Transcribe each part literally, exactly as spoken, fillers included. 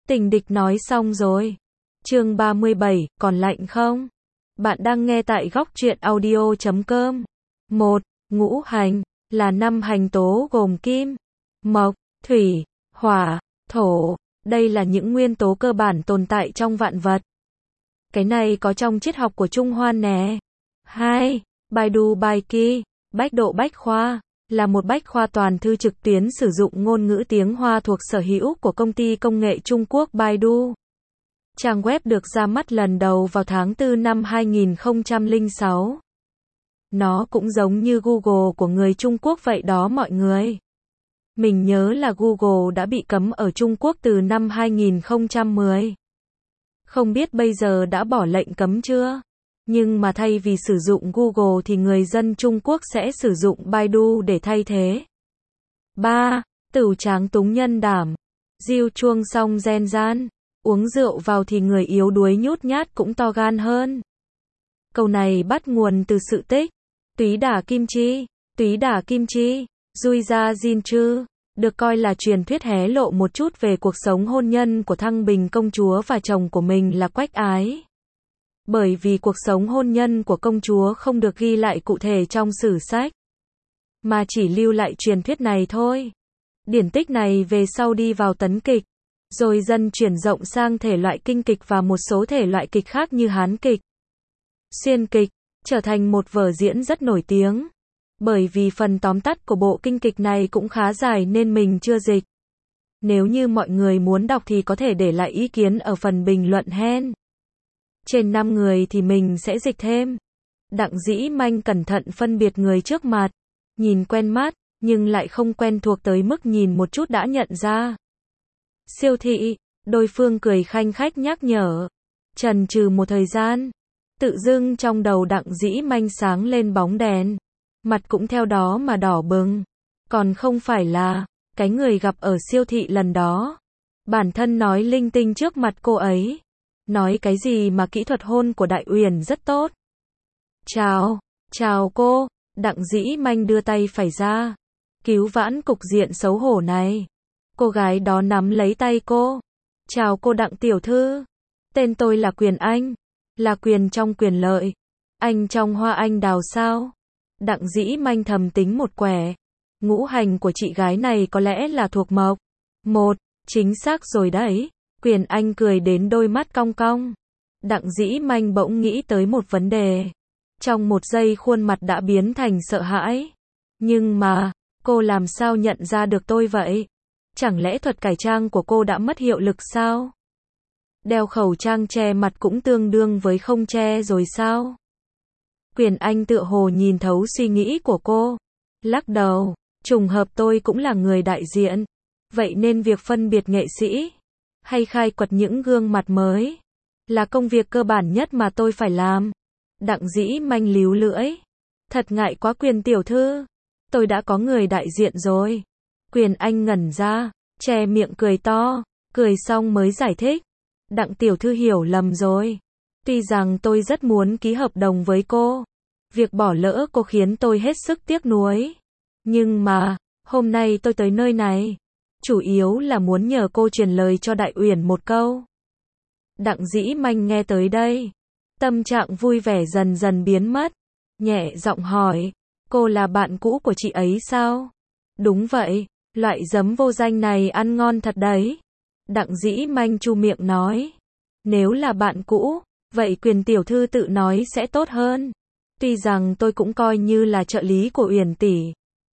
Tình địch nói xong rồi. Chương ba mươi bảy, còn lạnh không? Bạn đang nghe tại góc truyện audio chấm com. một. Ngũ hành là năm hành tố gồm kim, mộc, thủy, hỏa, thổ. Đây là những nguyên tố cơ bản tồn tại trong vạn vật. Cái này có trong triết học của Trung Hoa nè. hai. Baidu Baiki, Bách Độ Bách Khoa, là một bách khoa toàn thư trực tuyến sử dụng ngôn ngữ tiếng Hoa thuộc sở hữu của công ty công nghệ Trung Quốc Baidu. Trang web được ra mắt lần đầu vào tháng tư năm hai nghìn không trăm lẻ sáu. Nó cũng giống như Google của người Trung Quốc vậy đó mọi người. Mình nhớ là Google đã bị cấm ở Trung Quốc từ năm hai nghìn không trăm mười. Không biết bây giờ đã bỏ lệnh cấm chưa? Nhưng mà thay vì sử dụng Google thì người dân Trung Quốc sẽ sử dụng Baidu để thay thế. ba. Tửu tráng túng nhân đảm. Diêu chuông song gen gian. Uống rượu vào thì người yếu đuối nhút nhát cũng to gan hơn. Câu này bắt nguồn từ sự tích Túy Đả Kim Chi. Túy Đả Kim Chi, Dui Gia Jin Chư, được coi là truyền thuyết hé lộ một chút về cuộc sống hôn nhân của Thăng Bình công chúa và chồng của mình là Quách Ái. Bởi vì cuộc sống hôn nhân của công chúa không được ghi lại cụ thể trong sử sách, mà chỉ lưu lại truyền thuyết này thôi. Điển tích này về sau đi vào tấn kịch, rồi dần chuyển rộng sang thể loại kinh kịch và một số thể loại kịch khác như Hán kịch, xuyên kịch, trở thành một vở diễn rất nổi tiếng. Bởi vì phần tóm tắt của bộ kinh kịch này cũng khá dài nên mình chưa dịch. Nếu như mọi người muốn đọc thì có thể để lại ý kiến ở phần bình luận hen. Trên năm người thì mình sẽ dịch thêm. Đặng Dĩ Manh cẩn thận phân biệt người trước mặt, nhìn quen mắt, nhưng lại không quen thuộc tới mức nhìn một chút đã nhận ra. Siêu thị, đối phương cười khanh khách nhắc nhở. Chần chừ một thời gian, tự dưng trong đầu Đặng Dĩ Manh sáng lên bóng đèn. Mặt cũng theo đó mà đỏ bừng. Còn không phải là cái người gặp ở siêu thị lần đó. Bản thân nói linh tinh trước mặt cô ấy. Nói cái gì mà kỹ thuật hôn của Đại Uyển rất tốt. Chào, chào cô. Đặng Dĩ Manh đưa tay phải ra, cứu vãn cục diện xấu hổ này. Cô gái đó nắm lấy tay cô. Chào cô Đặng tiểu thư. Tên tôi là Quyền Anh. Là quyền trong quyền lợi. Anh trong hoa anh đào sao? Đặng Dĩ Manh thầm tính một quẻ. Ngũ hành của chị gái này có lẽ là thuộc mộc. Một, chính xác rồi đấy. Quyền Anh cười đến đôi mắt cong cong. Đặng Dĩ Manh bỗng nghĩ tới một vấn đề. Trong một giây khuôn mặt đã biến thành sợ hãi. Nhưng mà, cô làm sao nhận ra được tôi vậy? Chẳng lẽ thuật cải trang của cô đã mất hiệu lực sao? Đeo khẩu trang che mặt cũng tương đương với không che rồi sao? Quyền Anh tựa hồ nhìn thấu suy nghĩ của cô. Lắc đầu, trùng hợp tôi cũng là người đại diện. Vậy nên việc phân biệt nghệ sĩ, hay khai quật những gương mặt mới, là công việc cơ bản nhất mà tôi phải làm. Đặng Dĩ Manh líu lưỡi. Thật ngại quá Quyền tiểu thư. Tôi đã có người đại diện rồi. Quyền Anh ngẩn ra, che miệng cười to. Cười xong mới giải thích. Đặng tiểu thư hiểu lầm rồi. Tuy rằng tôi rất muốn ký hợp đồng với cô. Việc bỏ lỡ cô khiến tôi hết sức tiếc nuối. Nhưng mà, hôm nay tôi tới nơi này, chủ yếu là muốn nhờ cô truyền lời cho Đại Uyển một câu. Đặng Dĩ Manh nghe tới đây, tâm trạng vui vẻ dần dần biến mất. Nhẹ giọng hỏi, cô là bạn cũ của chị ấy sao? Đúng vậy, loại giấm vô danh này ăn ngon thật đấy. Đặng Dĩ Manh chu miệng nói. Nếu là bạn cũ, vậy Quyền tiểu thư tự nói sẽ tốt hơn. Tuy rằng tôi cũng coi như là trợ lý của Uyển tỷ,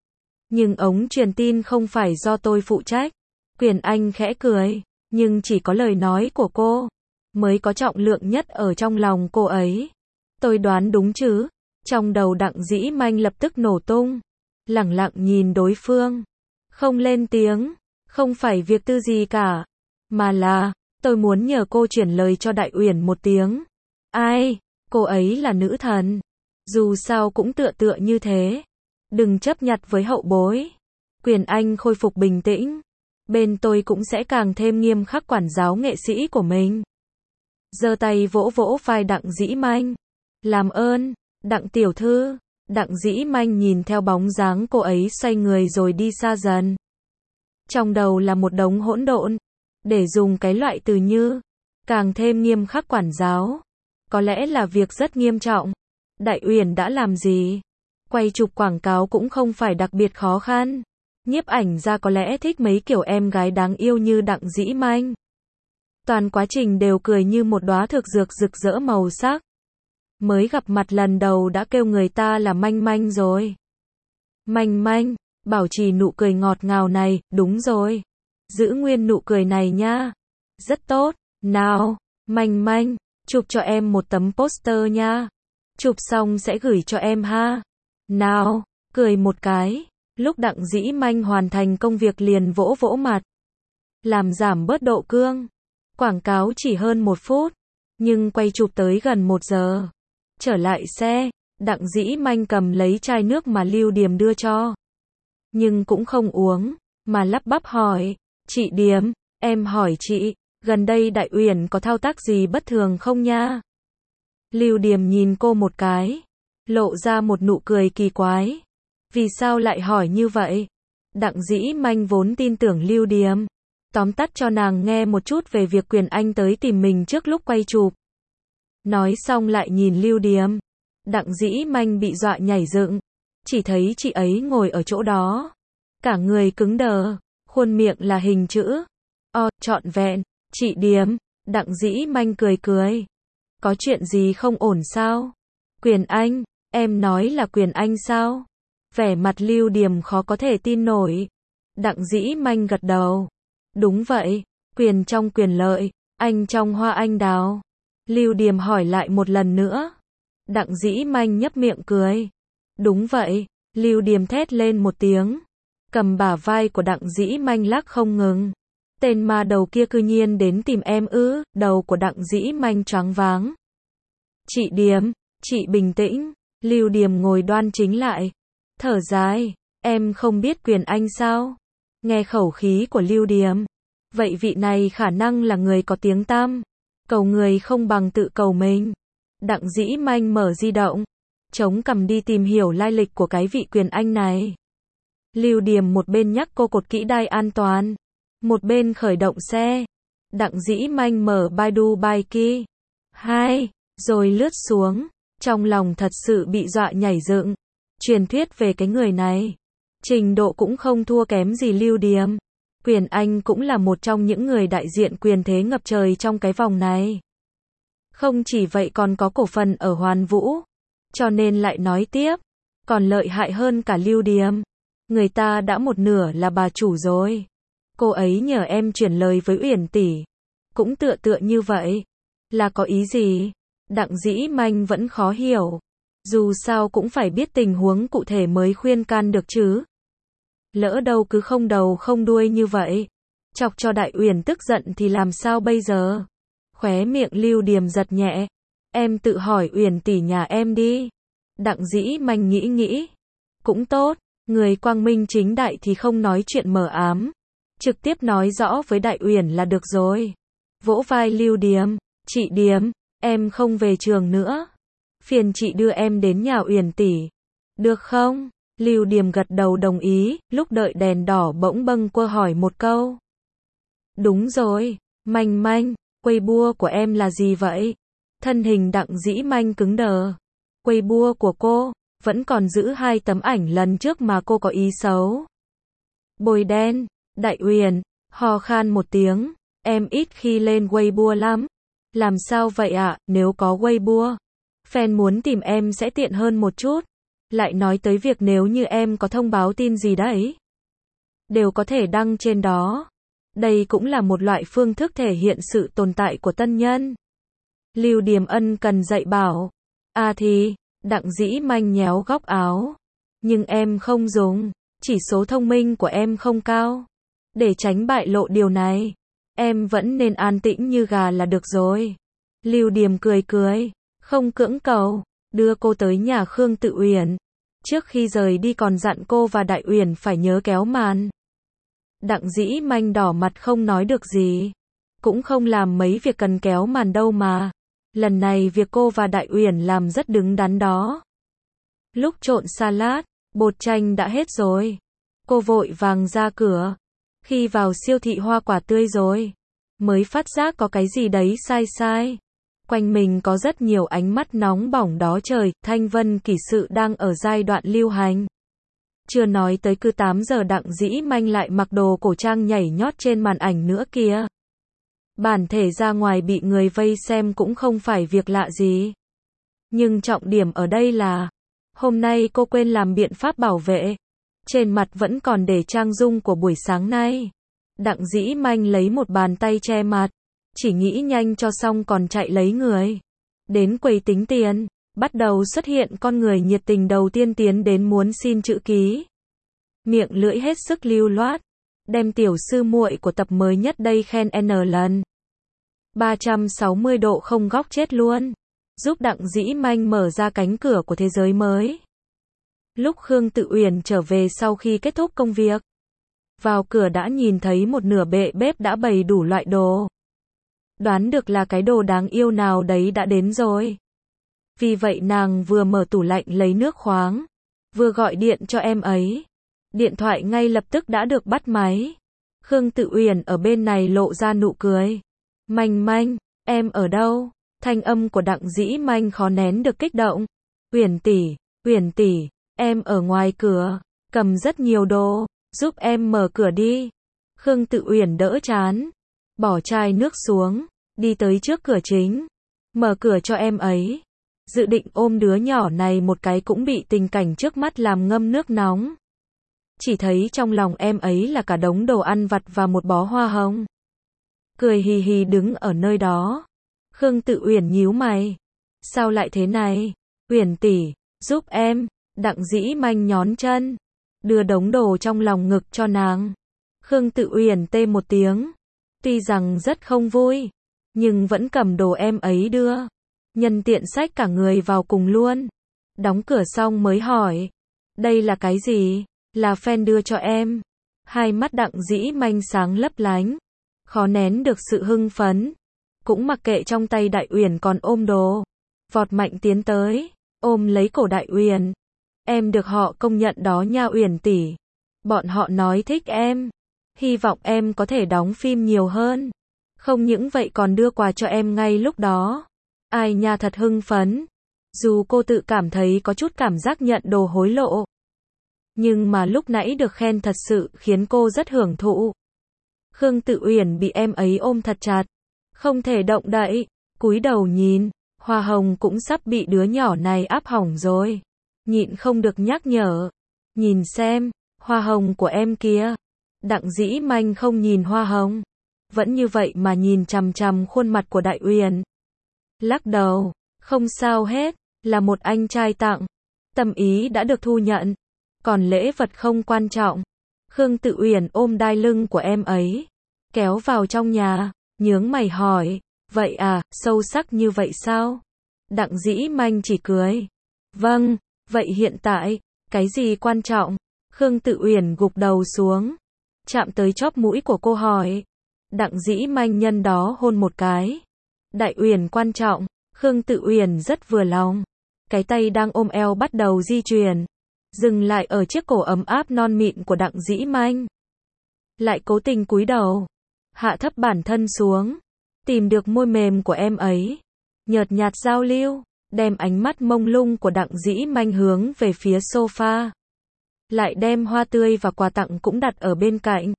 nhưng ống truyền tin không phải do tôi phụ trách. Quyền Anh khẽ cười, nhưng chỉ có lời nói của cô mới có trọng lượng nhất ở trong lòng cô ấy. Tôi đoán đúng chứ? Trong đầu Đặng Dĩ Manh lập tức nổ tung, lẳng lặng nhìn đối phương, không lên tiếng. Không phải việc tư gì cả, mà là tôi muốn nhờ cô chuyển lời cho Đại Uyển một tiếng. Ai? Cô ấy là nữ thần. Dù sao cũng tựa tựa như thế. Đừng chấp nhặt với hậu bối. Quyền Anh khôi phục bình tĩnh. Bên tôi cũng sẽ càng thêm nghiêm khắc quản giáo nghệ sĩ của mình. Giơ tay vỗ vỗ vai Đặng Dĩ Manh. Làm ơn, Đặng tiểu thư. Đặng Dĩ Manh nhìn theo bóng dáng cô ấy xoay người rồi đi xa dần. Trong đầu là một đống hỗn độn. Để dùng cái loại từ như càng thêm nghiêm khắc quản giáo, có lẽ là việc rất nghiêm trọng. Đại Uyển đã làm gì? Quay chụp quảng cáo cũng không phải đặc biệt khó khăn. Nhiếp ảnh gia có lẽ thích mấy kiểu em gái đáng yêu như Đặng Dĩ Manh. Toàn quá trình đều cười như một đóa thực dược rực rỡ màu sắc. Mới gặp mặt lần đầu đã kêu người ta là Manh Manh rồi. Manh Manh, bảo trì nụ cười ngọt ngào này, đúng rồi. Giữ nguyên nụ cười này nha. Rất tốt, nào, Manh Manh, chụp cho em một tấm poster nha. Chụp xong sẽ gửi cho em ha. Nào, cười một cái. Lúc Đặng Dĩ Manh hoàn thành công việc liền vỗ vỗ mặt. Làm giảm bớt độ cương. Quảng cáo chỉ hơn một phút. Nhưng quay chụp tới gần một giờ. Trở lại xe, Đặng Dĩ Manh cầm lấy chai nước mà Lưu Điềm đưa cho. Nhưng cũng không uống, mà lắp bắp hỏi. Chị Điềm, em hỏi chị, gần đây Đại Uyển có thao tác gì bất thường không nha? Lưu Điềm nhìn cô một cái. Lộ ra một nụ cười kỳ quái. Vì sao lại hỏi như vậy? Đặng Dĩ Manh vốn tin tưởng Lưu Điềm. Tóm tắt cho nàng nghe một chút về việc Quyền Anh tới tìm mình trước lúc quay chụp. Nói xong lại nhìn Lưu Điềm. Đặng Dĩ Manh bị dọa nhảy dựng. Chỉ thấy chị ấy ngồi ở chỗ đó. Cả người cứng đờ. Khuôn miệng là hình chữ O, trọn vẹn. Chị Điềm. Đặng Dĩ Manh cười cười. Có chuyện gì không ổn sao? Quyền Anh. Em nói là Quyền Anh sao? Vẻ mặt Lưu Điềm khó có thể tin nổi. Đặng Dĩ Manh gật đầu. Đúng vậy. Quyền trong Quyền Lợi. Anh trong Hoa Anh Đào. Lưu Điềm hỏi lại một lần nữa. Đặng Dĩ Manh nhấp miệng cười. Đúng vậy. Lưu Điềm thét lên một tiếng. Cầm bả vai của Đặng Dĩ Manh lắc không ngừng. Tên ma đầu kia cư nhiên đến tìm em ư? Đầu của Đặng Dĩ Manh choáng váng. Chị Điềm, chị bình tĩnh. Lưu Điềm ngồi đoan chính lại. Thở dài. Em không biết Quyền Anh sao? Nghe khẩu khí của Lưu Điềm. Vậy vị này khả năng là người có tiếng tăm. Cầu người không bằng tự cầu mình. Đặng Dĩ Manh mở di động. Chống cằm đi tìm hiểu lai lịch của cái vị Quyền Anh này. Lưu Điềm một bên nhắc cô cột kỹ đai an toàn. Một bên khởi động xe. Đặng Dĩ Manh mở Baidu Baiki. Hai. Rồi lướt xuống. Trong lòng thật sự bị dọa nhảy dựng. Truyền thuyết về cái người này. Trình độ cũng không thua kém gì Lưu Điềm. Quyền Anh cũng là một trong những người đại diện quyền thế ngập trời trong cái vòng này. Không chỉ vậy còn có cổ phần ở Hoàn Vũ. Cho nên lại nói tiếp. Còn lợi hại hơn cả Lưu Điềm. Người ta đã một nửa là bà chủ rồi. Cô ấy nhờ em chuyển lời với Uyển tỷ. Cũng tựa tựa như vậy. Là có ý gì? Đặng Dĩ Manh vẫn khó hiểu. Dù sao cũng phải biết tình huống cụ thể mới khuyên can được chứ. Lỡ đâu cứ không đầu không đuôi như vậy. Chọc cho Đại Uyển tức giận thì làm sao bây giờ? Khóe miệng Lưu Điềm giật nhẹ. Em tự hỏi Uyển tỷ nhà em đi. Đặng Dĩ Manh nghĩ nghĩ. Cũng tốt. Người quang minh chính đại thì không nói chuyện mờ ám. Trực tiếp nói rõ với Đại Uyển là được rồi. Vỗ vai Lưu Điềm. Chị Điềm, em không về trường nữa. Phiền chị đưa em đến nhà Uyển tỷ. Được không? Lưu Điềm gật đầu đồng ý. Lúc đợi đèn đỏ bỗng bâng quơ hỏi một câu. Đúng rồi. Manh Manh, Weibo của em là gì vậy? Thân hình Đặng Dĩ Manh cứng đờ. Weibo của cô vẫn còn giữ hai tấm ảnh lần trước mà cô có ý xấu. Bôi đen. Đại Uyển ho khan một tiếng. Em ít khi lên Weibo lắm. Làm sao vậy ạ? À? Nếu có Weibo, fan muốn tìm em sẽ tiện hơn một chút. Lại nói tới việc nếu như em có thông báo tin gì đấy, đều có thể đăng trên đó. Đây cũng là một loại phương thức thể hiện sự tồn tại của tân nhân. Lưu Điềm ân cần dạy bảo. À thì, Đặng Dĩ Manh nhéo góc áo. Nhưng em không dùng. Chỉ số thông minh của em không cao. Để tránh bại lộ điều này, em vẫn nên an tĩnh như gà là được rồi. Lưu Điềm cười cười. Không cưỡng cầu. Đưa cô tới nhà Khương Tự Uyển. Trước khi rời đi còn dặn cô và Đại Uyển phải nhớ kéo màn. Đặng Dĩ Manh đỏ mặt không nói được gì. Cũng không làm mấy việc cần kéo màn đâu mà. Lần này việc cô và Đại Uyển làm rất đứng đắn đó. Lúc trộn salad, bột chanh đã hết rồi. Cô vội vàng ra cửa. Khi vào siêu thị hoa quả tươi rồi. mới phát giác có cái gì đấy sai sai. Quanh mình có rất nhiều ánh mắt nóng bỏng đó trời, thanh vân kỷ sự đang ở giai đoạn lưu hành. Chưa nói tới cứ tám giờ Đặng Dĩ Manh lại mặc đồ cổ trang nhảy nhót trên màn ảnh nữa kìa. Bản thể ra ngoài bị người vây xem cũng không phải việc lạ gì. Nhưng trọng điểm ở đây là, hôm nay cô quên làm biện pháp bảo vệ. Trên mặt vẫn còn để trang dung của buổi sáng nay. Đặng Dĩ Manh lấy một bàn tay che mặt, chỉ nghĩ nhanh cho xong còn chạy lấy người. Đến quầy tính tiền, bắt đầu xuất hiện con người nhiệt tình đầu tiên tiến đến muốn xin chữ ký. Miệng lưỡi hết sức lưu loát, đem tiểu sư muội của tập mới nhất đây khen N lần. ba trăm sáu mươi độ không góc chết luôn, giúp Đặng Dĩ Manh mở ra cánh cửa của thế giới mới. Lúc Khương Tự Uyển trở về sau khi kết thúc công việc, vào cửa đã nhìn thấy một nửa bệ bếp đã bày đủ loại đồ. Đoán được là cái đồ đáng yêu nào đấy đã đến rồi. Vì vậy nàng vừa mở tủ lạnh lấy nước khoáng, vừa gọi điện cho em ấy. Điện thoại ngay lập tức đã được bắt máy. Khương Tự Uyển ở bên này lộ ra nụ cười. Manh Manh, em ở đâu? Thanh âm của Đặng Dĩ Manh khó nén được kích động. Uyển tỷ, Uyển tỷ, em ở ngoài cửa, cầm rất nhiều đồ, giúp em mở cửa đi. Khương Tự Uyển đỡ chán, bỏ chai nước xuống, đi tới trước cửa chính, mở cửa cho em ấy. Dự định ôm đứa nhỏ này một cái cũng bị tình cảnh trước mắt làm ngâm nước nóng. Chỉ thấy trong lòng em ấy là cả đống đồ ăn vặt và một bó hoa hồng. Cười hì hì đứng ở nơi đó. Khương Tự Uyển nhíu mày. Sao lại thế này? Uyển tỷ, giúp em. Đặng Dĩ Manh nhón chân, đưa đống đồ trong lòng ngực cho nàng. Khương Tự Uyển tê một tiếng. Tuy rằng rất không vui, nhưng vẫn cầm đồ em ấy đưa. Nhân tiện xách cả người vào cùng luôn. Đóng cửa xong mới hỏi. Đây là cái gì? Là fan đưa cho em. Hai mắt Đặng Dĩ Manh sáng lấp lánh, khó nén được sự hưng phấn. Cũng mặc kệ trong tay Đại Uyển còn ôm đồ, vọt mạnh tiến tới, ôm lấy cổ Đại Uyển. Em được họ công nhận đó nha Uyển tỷ. Bọn họ nói thích em, hy vọng em có thể đóng phim nhiều hơn. Không những vậy còn đưa quà cho em ngay lúc đó. Ai nha thật hưng phấn. Dù cô tự cảm thấy có chút cảm giác nhận đồ hối lộ, nhưng mà lúc nãy được khen thật sự khiến cô rất hưởng thụ. Khương Tự Uyển bị em ấy ôm thật chặt, không thể động đậy, cúi đầu nhìn, hoa hồng cũng sắp bị đứa nhỏ này áp hỏng rồi. Nhịn không được nhắc nhở, nhìn xem, hoa hồng của em kia. Đặng Dĩ Manh không nhìn hoa hồng, vẫn như vậy mà nhìn chằm chằm khuôn mặt của Đại Uyển. Lắc đầu, không sao hết, là một anh trai tặng, tâm ý đã được thu nhận, còn lễ vật không quan trọng. Khương Tự Uyển ôm đai lưng của em ấy, kéo vào trong nhà, nhướng mày hỏi, vậy à, sâu sắc như vậy sao? Đặng Dĩ Manh chỉ cười, vâng, vậy hiện tại, cái gì quan trọng? Khương Tự Uyển gục đầu xuống, chạm tới chóp mũi của cô hỏi. Đặng Dĩ Manh nhân đó hôn một cái. Đại Uyển quan trọng. Khương Tự Uyển rất vừa lòng. Cái tay đang ôm eo bắt đầu di chuyển, dừng lại ở chiếc cổ ấm áp non mịn của Đặng Dĩ Manh. Lại cố tình cúi đầu, hạ thấp bản thân xuống, tìm được môi mềm của em ấy, nhợt nhạt giao lưu, đem ánh mắt mông lung của Đặng Dĩ Manh hướng về phía sofa. Lại đem hoa tươi và quà tặng cũng đặt ở bên cạnh.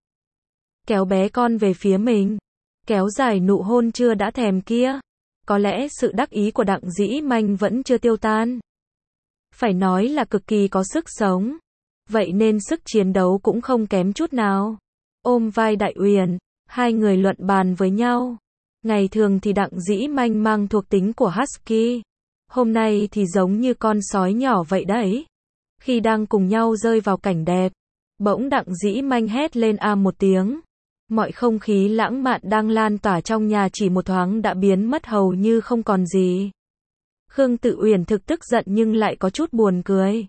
Kéo bé con về phía mình, kéo dài nụ hôn chưa đã thèm kia. Có lẽ sự đắc ý của Đặng Dĩ Manh vẫn chưa tiêu tan. Phải nói là cực kỳ có sức sống. Vậy nên sức chiến đấu cũng không kém chút nào. Ôm vai Đại Uyển, hai người luận bàn với nhau. Ngày thường thì Đặng Dĩ Manh mang thuộc tính của Husky. Hôm nay thì giống như con sói nhỏ vậy đấy. Khi đang cùng nhau rơi vào cảnh đẹp, bỗng Đặng Dĩ Manh hét lên a một tiếng. Mọi không khí lãng mạn đang lan tỏa trong nhà chỉ một thoáng đã biến mất hầu như không còn gì. Khương Tự Uyển thực tức giận nhưng lại có chút buồn cười.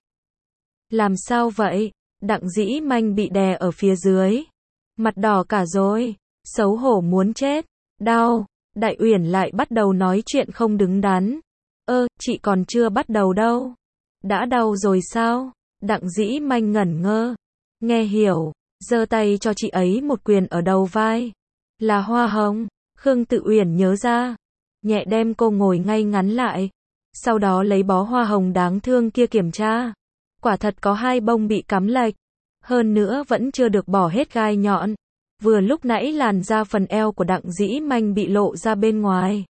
Làm sao vậy? Đặng Dĩ Manh bị đè ở phía dưới, mặt đỏ cả rồi, xấu hổ muốn chết. Đau. Đại Uyển lại bắt đầu nói chuyện không đứng đắn. Ơ, chị còn chưa bắt đầu đâu. Đã đau rồi sao? Đặng Dĩ Manh ngẩn ngơ. Nghe hiểu, giơ tay cho chị ấy một quyền ở đầu vai. Là hoa hồng. Khương Tự Uyển nhớ ra, nhẹ đem cô ngồi ngay ngắn lại, sau đó lấy bó hoa hồng đáng thương kia kiểm tra. Quả thật có hai bông bị cắm lệch, hơn nữa vẫn chưa được bỏ hết gai nhọn. Vừa lúc nãy làn da phần eo của Đặng Dĩ Manh bị lộ ra bên ngoài,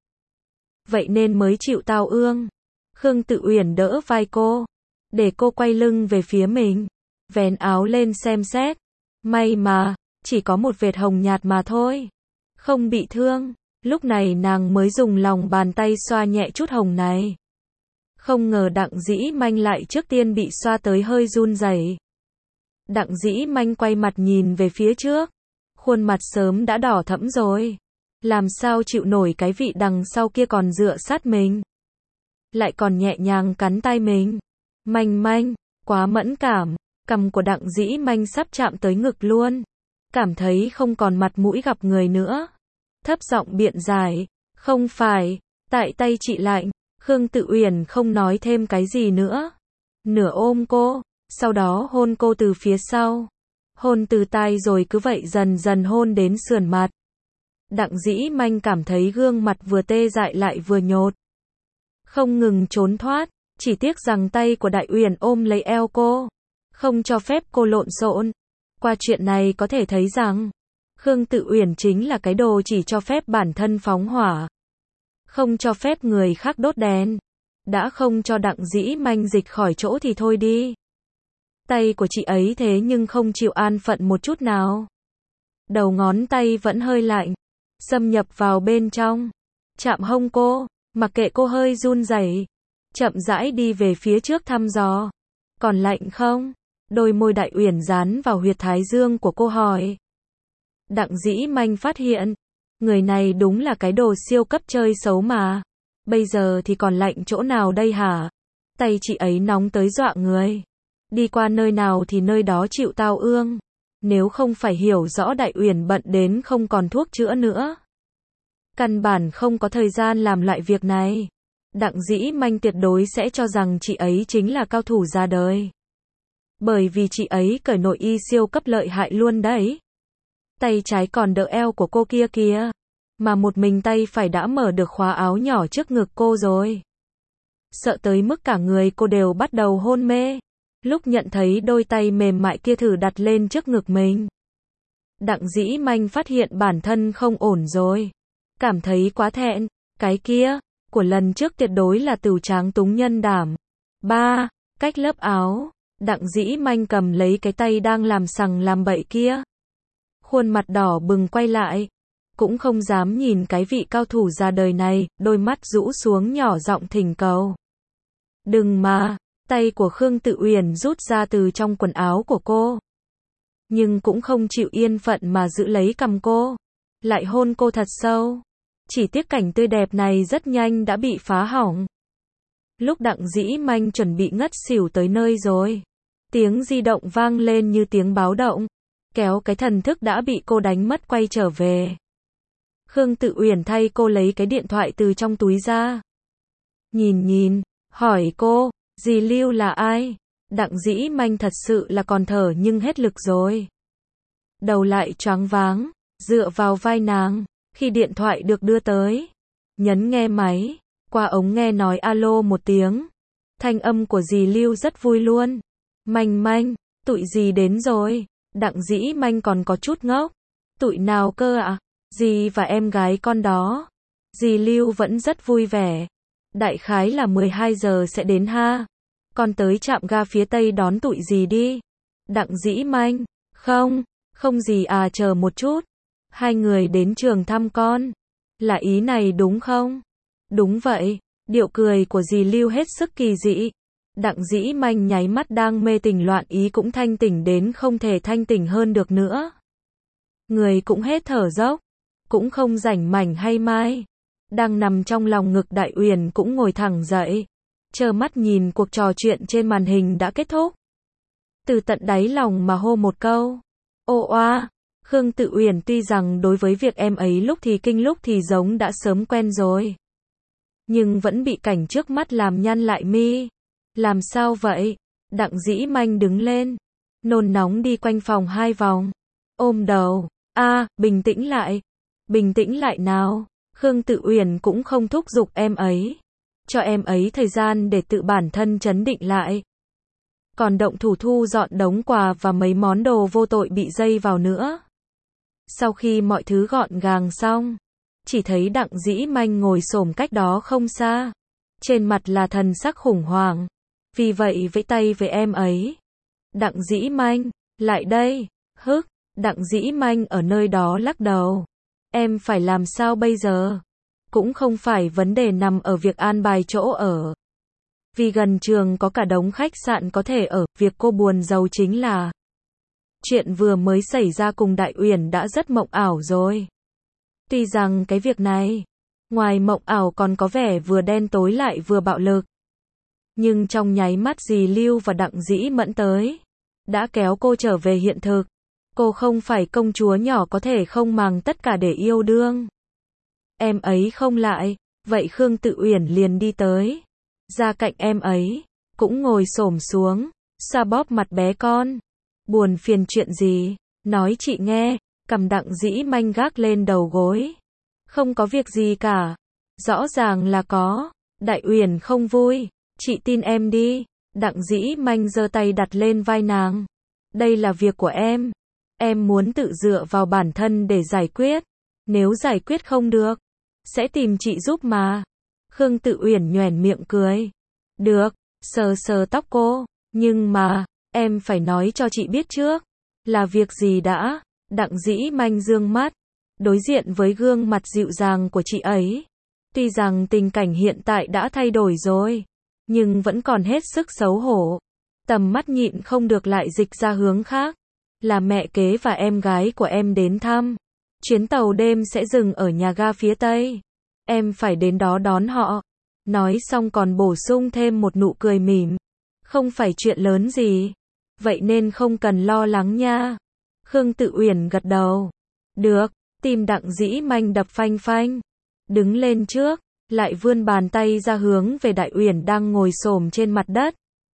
vậy nên mới chịu tao ương. Khương Tự Uyển đỡ vai cô, để cô quay lưng về phía mình, vén áo lên xem xét. May mà, chỉ có một vệt hồng nhạt mà thôi, không bị thương. Lúc này nàng mới dùng lòng bàn tay xoa nhẹ chút hồng này. Không ngờ Đặng Dĩ Manh lại trước tiên bị xoa tới hơi run rẩy. Đặng Dĩ Manh quay mặt nhìn về phía trước, khuôn mặt sớm đã đỏ thẫm rồi, làm sao chịu nổi cái vị đằng sau kia còn dựa sát mình, lại còn nhẹ nhàng cắn tay mình. Manh Manh, quá mẫn cảm. Cằm của Đặng Dĩ Manh sắp chạm tới ngực luôn, cảm thấy không còn mặt mũi gặp người nữa, thấp giọng biện giải, không phải, tại tay chị lạnh. Khương Tự Uyển không nói thêm cái gì nữa, nửa ôm cô, sau đó hôn cô từ phía sau, hôn từ tai rồi cứ vậy dần dần hôn đến sườn mặt. Đặng Dĩ Manh cảm thấy gương mặt vừa tê dại lại vừa nhột, không ngừng trốn thoát, chỉ tiếc rằng tay của Đại Uyển ôm lấy eo cô, không cho phép cô lộn xộn. Qua chuyện này có thể thấy rằng, Khương Tự Uyển chính là cái đồ chỉ cho phép bản thân phóng hỏa, không cho phép người khác đốt đèn. Đã không cho Đặng Dĩ Manh dịch khỏi chỗ thì thôi đi. Tay của chị ấy thế nhưng không chịu an phận một chút nào. Đầu ngón tay vẫn hơi lạnh, xâm nhập vào bên trong, chạm hông cô, mặc kệ cô hơi run rẩy, chậm rãi đi về phía trước thăm dò. Còn lạnh không? Đôi môi Đại Uyển dán vào huyệt thái dương của cô hỏi. Đặng Dĩ Manh phát hiện, người này đúng là cái đồ siêu cấp chơi xấu mà. Bây giờ thì còn lạnh chỗ nào đây hả? Tay chị ấy nóng tới dọa người. Đi qua nơi nào thì nơi đó chịu tao ương. Nếu không phải hiểu rõ Đại Uyển bận đến không còn thuốc chữa nữa, căn bản không có thời gian làm lại việc này. Đặng Dĩ Manh tuyệt đối sẽ cho rằng chị ấy chính là cao thủ ra đời. Bởi vì chị ấy cởi nội y siêu cấp lợi hại luôn đấy. Tay trái còn đỡ eo của cô kia kìa, mà một mình tay phải đã mở được khóa áo nhỏ trước ngực cô rồi. Sợ tới mức cả người cô đều bắt đầu hôn mê. Lúc nhận thấy đôi tay mềm mại kia thử đặt lên trước ngực mình, Đặng Dĩ Manh phát hiện bản thân không ổn rồi, cảm thấy quá thẹn. Cái kia của lần trước tuyệt đối là tửu tráng túng nhân đảm. Ba, cách lớp áo, Đặng Dĩ Manh cầm lấy cái tay đang làm sằng làm bậy kia, khuôn mặt đỏ bừng quay lại, cũng không dám nhìn cái vị cao thủ ra đời này, đôi mắt rũ xuống nhỏ giọng thỉnh cầu. Đừng mà. Tay của Khương Tự Uyển rút ra từ trong quần áo của cô, nhưng cũng không chịu yên phận mà giữ lấy cằm cô, lại hôn cô thật sâu. Chỉ tiếc cảnh tươi đẹp này rất nhanh đã bị phá hỏng. Lúc Đặng Dĩ Manh chuẩn bị ngất xỉu tới nơi rồi, tiếng di động vang lên như tiếng báo động, kéo cái thần thức đã bị cô đánh mất quay trở về. Khương Tự Uyển thay cô lấy cái điện thoại từ trong túi ra, nhìn nhìn, hỏi cô, dì Lưu là ai? Đặng Dĩ Manh thật sự là còn thở nhưng hết lực rồi, đầu lại choáng váng, dựa vào vai nàng. Khi điện thoại được đưa tới, nhấn nghe máy, qua ống nghe nói alo một tiếng. Thanh âm của dì Lưu rất vui luôn. Manh Manh, tụi dì đến rồi. Đặng Dĩ Manh còn có chút ngốc. Tụi nào cơ ạ? À? Dì và em gái con đó. Dì Lưu vẫn rất vui vẻ. Đại khái là mười hai giờ sẽ đến ha. Con tới trạm ga phía tây đón tụi dì đi. Đặng Dĩ Manh, không, không gì à, chờ một chút. Hai người đến trường thăm con. Là ý này đúng không? Đúng vậy. Điệu cười của dì Lưu hết sức kỳ dị. Đặng Dĩ Manh nháy mắt đang mê tình loạn ý cũng thanh tỉnh đến không thể thanh tỉnh hơn được nữa. Người cũng hết thở dốc, cũng không rảnh mảnh hay mai. Đang nằm trong lòng ngực Đại Uyển cũng ngồi thẳng dậy, trơ mắt nhìn cuộc trò chuyện trên màn hình đã kết thúc. Từ tận đáy lòng mà hô một câu. Ô oa. Khương Tự Uyển tuy rằng đối với việc em ấy lúc thì kinh lúc thì giống đã sớm quen rồi, nhưng vẫn bị cảnh trước mắt làm nhăn lại mi. Làm sao vậy? Đặng Dĩ Manh đứng lên, nôn nóng đi quanh phòng hai vòng, ôm đầu. A, à, bình tĩnh lại. bình tĩnh lại nào. Khương Tự Uyển cũng không thúc giục em ấy. Cho em ấy thời gian để tự bản thân trấn định lại. Còn động thủ thu dọn đống quà và mấy món đồ vô tội bị dây vào nữa. Sau khi mọi thứ gọn gàng xong, chỉ thấy Đặng Dĩ Manh ngồi xổm cách đó không xa. Trên mặt là thần sắc khủng hoảng. Vì vậy vẫy tay với em ấy. Đặng Dĩ Manh, lại đây. Hức, Đặng Dĩ Manh ở nơi đó lắc đầu. Em phải làm sao bây giờ? Cũng không phải vấn đề nằm ở việc an bài chỗ ở. Vì gần trường có cả đống khách sạn có thể ở, việc cô buồn rầu chính là chuyện vừa mới xảy ra cùng Đại Uyển đã rất mộng ảo rồi. Tuy rằng cái việc này, ngoài mộng ảo còn có vẻ vừa đen tối lại vừa bạo lực. Nhưng trong nháy mắt dì Lưu và Đặng Dĩ Mẫn tới, đã kéo cô trở về hiện thực. Cô không phải công chúa nhỏ có thể không màng tất cả để yêu đương. Em ấy không lại, vậy Khương Tự Uyển liền đi tới. Ra cạnh em ấy, cũng ngồi xổm xuống, xoa bóp mặt bé con. Buồn phiền chuyện gì? Nói chị nghe. Cầm Đặng Dĩ Manh gác lên đầu gối. Không có việc gì cả. Rõ ràng là có. Đại Uyển không vui. Chị tin em đi. Đặng Dĩ Manh giơ tay đặt lên vai nàng. Đây là việc của em. Em muốn tự dựa vào bản thân để giải quyết. Nếu giải quyết không được, sẽ tìm chị giúp mà. Khương Tự Uyển nhoẻn miệng cười. Được, sờ sờ tóc cô. Nhưng mà, em phải nói cho chị biết trước. Là việc gì đã? Đặng Dĩ Manh dương mắt. Đối diện với gương mặt dịu dàng của chị ấy. Tuy rằng tình cảnh hiện tại đã thay đổi rồi. Nhưng vẫn còn hết sức xấu hổ. Tầm mắt nhịn không được lại dịch ra hướng khác. Là mẹ kế và em gái của em đến thăm. Chuyến tàu đêm sẽ dừng ở nhà ga phía Tây. Em phải đến đó đón họ. Nói xong còn bổ sung thêm một nụ cười mỉm. Không phải chuyện lớn gì. Vậy nên không cần lo lắng nha. Khương Tự Uyển gật đầu. Được, tim Đặng Dĩ Manh đập phanh phanh. Đứng lên trước, lại vươn bàn tay ra hướng về Đại Uyển đang ngồi xổm trên mặt đất.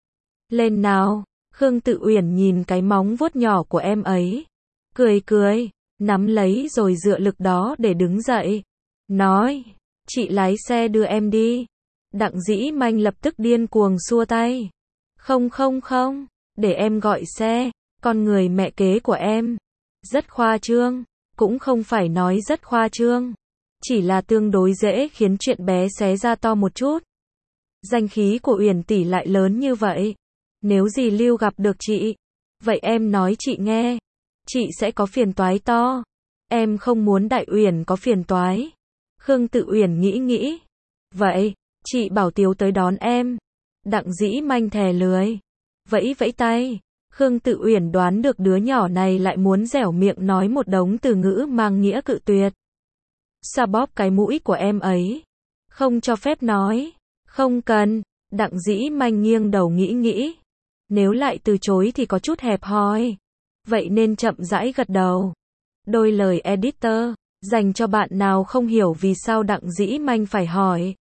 Lên nào. Khương Tự Uyển nhìn cái móng vuốt nhỏ của em ấy. Cười cười, nắm lấy rồi dựa lực đó để đứng dậy. Nói, chị lái xe đưa em đi. Đặng Dĩ Manh lập tức điên cuồng xua tay. Không không không, để em gọi xe, con người mẹ kế của em. Rất khoa trương, cũng không phải nói rất khoa trương. Chỉ là tương đối dễ khiến chuyện bé xé ra to một chút. Danh khí của Uyển tỷ lại lớn như vậy. Nếu dì Lưu gặp được chị, vậy em nói chị nghe, chị sẽ có phiền toái to. Em không muốn Đại Uyển có phiền toái. Khương Tự Uyển nghĩ nghĩ. Vậy, chị bảo Tiếu tới đón em. Đặng Dĩ Manh thè lưới. Vẫy vẫy tay. Khương Tự Uyển đoán được đứa nhỏ này lại muốn dẻo miệng nói một đống từ ngữ mang nghĩa cự tuyệt. Xoa bóp cái mũi của em ấy. Không cho phép nói. Không cần. Đặng Dĩ Manh nghiêng đầu nghĩ nghĩ. Nếu lại từ chối thì có chút hẹp hòi. Vậy nên chậm rãi gật đầu. Đôi lời editor, dành cho bạn nào không hiểu vì sao Đặng Dĩ Manh phải hỏi.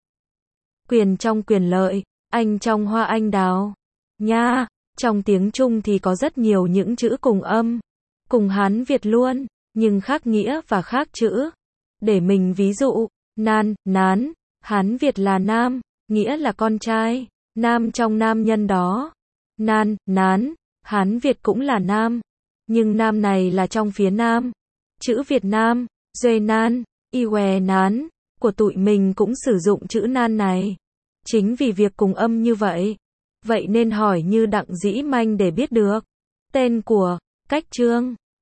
Quyền trong quyền lợi, anh trong hoa anh đào. Nha, trong tiếng Trung thì có rất nhiều những chữ cùng âm. Cùng Hán Việt luôn, nhưng khác nghĩa và khác chữ. Để mình ví dụ, nan, nán, Hán Việt là nam, nghĩa là con trai, nam trong nam nhân đó. Nan, nán, Hán Việt cũng là nam, nhưng nam này là trong phía nam. Chữ Việt Nam, duê nan, iwe nán, của tụi mình cũng sử dụng chữ nan này. Chính vì việc cùng âm như vậy. Vậy nên hỏi như Đặng Dĩ Manh để biết được. Tên của, cách chương.